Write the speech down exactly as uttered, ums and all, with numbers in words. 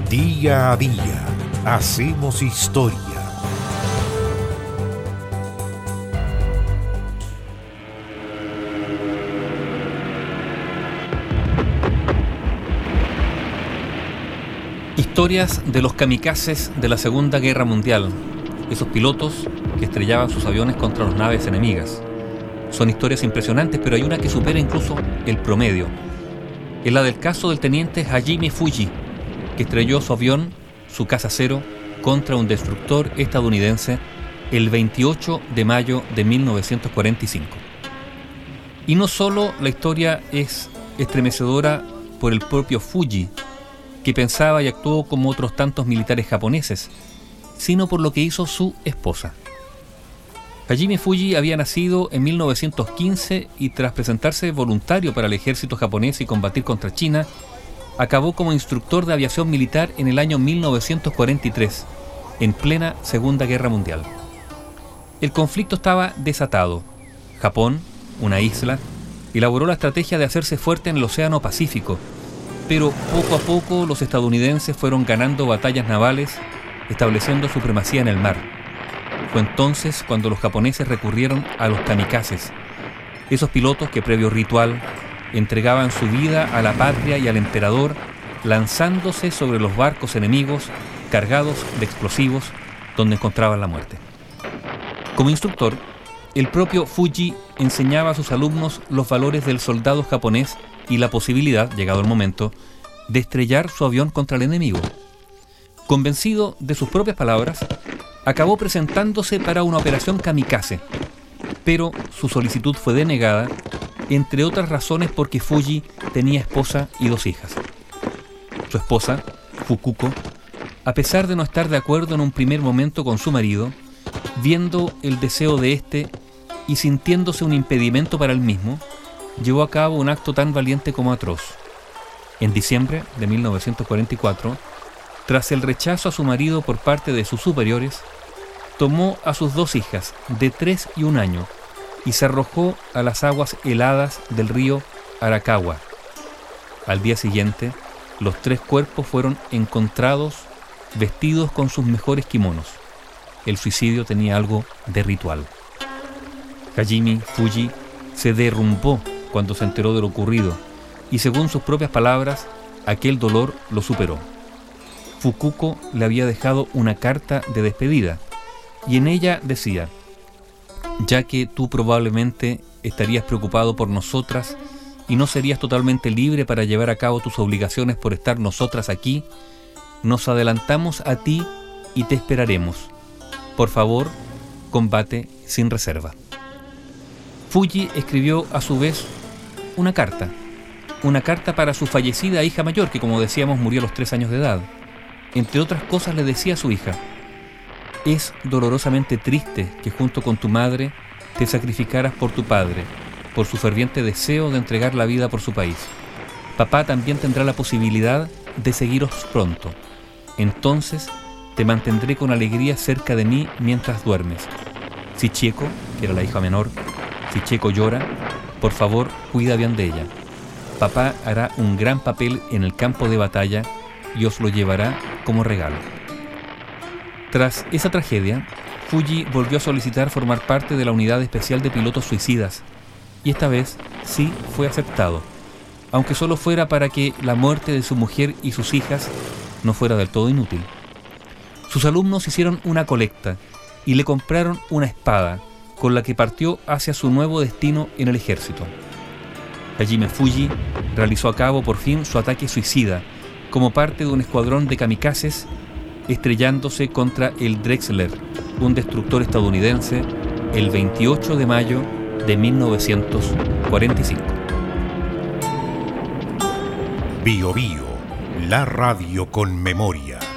Día a día hacemos historia. Historias de los kamikazes de la Segunda Guerra Mundial, esos pilotos que estrellaban sus aviones contra las naves enemigas. Son historias impresionantes, pero hay una que supera incluso el promedio. Es la del caso del teniente Hajime Fuji, que estrelló su avión, su caza cero, contra un destructor estadounidense el veintiocho de mayo de mil novecientos cuarenta y cinco. Y no solo la historia es estremecedora por el propio Fuji, que pensaba y actuó como otros tantos militares japoneses, sino por lo que hizo su esposa. Hajime Fuji había nacido en mil novecientos quince y tras presentarse voluntario para el ejército japonés y combatir contra China, acabó como instructor de aviación militar en el año mil novecientos cuarenta y tres, en plena Segunda Guerra Mundial. El conflicto estaba desatado. Japón, una isla, elaboró la estrategia de hacerse fuerte en el Océano Pacífico, pero poco a poco los estadounidenses fueron ganando batallas navales, estableciendo supremacía en el mar. Fue entonces cuando los japoneses recurrieron a los kamikazes, esos pilotos que previo ritual entregaban su vida a la patria y al emperador, lanzándose sobre los barcos enemigos cargados de explosivos donde encontraban la muerte. Como instructor, el propio Fuji enseñaba a sus alumnos los valores del soldado japonés y la posibilidad, llegado el momento, de estrellar su avión contra el enemigo. Convencido de sus propias palabras, acabó presentándose para una operación kamikaze, pero su solicitud fue denegada, entre otras razones porque Fuji tenía esposa y dos hijas. Su esposa, Fukuko, a pesar de no estar de acuerdo en un primer momento con su marido, viendo el deseo de éste y sintiéndose un impedimento para él mismo, llevó a cabo un acto tan valiente como atroz. En diciembre de mil novecientos cuarenta y cuatro, tras el rechazo a su marido por parte de sus superiores, tomó a sus dos hijas de tres y un año y se arrojó a las aguas heladas del río Arakawa. Al día siguiente, los tres cuerpos fueron encontrados vestidos con sus mejores kimonos. El suicidio tenía algo de ritual. Hajime Fuji se derrumbó cuando se enteró de lo ocurrido y, según sus propias palabras, aquel dolor lo superó. Fukuko le había dejado una carta de despedida y en ella decía: ya que tú probablemente estarías preocupado por nosotras y no serías totalmente libre para llevar a cabo tus obligaciones por estar nosotras aquí, nos adelantamos a ti y te esperaremos. Por favor, combate sin reserva. Fuji escribió a su vez una carta, una carta para su fallecida hija mayor, que como decíamos murió a los tres años de edad. Entre otras cosas le decía a su hija: es dolorosamente triste que junto con tu madre te sacrificaras por tu padre, por su ferviente deseo de entregar la vida por su país. Papá también tendrá la posibilidad de seguiros pronto. Entonces te mantendré con alegría cerca de mí mientras duermes. Si Chieko, que era la hija menor, si Chieko llora, por favor cuida bien de ella. Papá hará un gran papel en el campo de batalla y os lo llevará como regalo. Tras esa tragedia, Fuji volvió a solicitar formar parte de la Unidad Especial de Pilotos Suicidas, y esta vez sí fue aceptado, aunque solo fuera para que la muerte de su mujer y sus hijas no fuera del todo inútil. Sus alumnos hicieron una colecta y le compraron una espada, con la que partió hacia su nuevo destino en el ejército. Hajime Fuji realizó a cabo por fin su ataque suicida, como parte de un escuadrón de kamikazes, estrellándose contra el Drexler, un destructor estadounidense, el veintiocho de mayo de mil novecientos cuarenta y cinco. Bio Bio, la radio con memoria.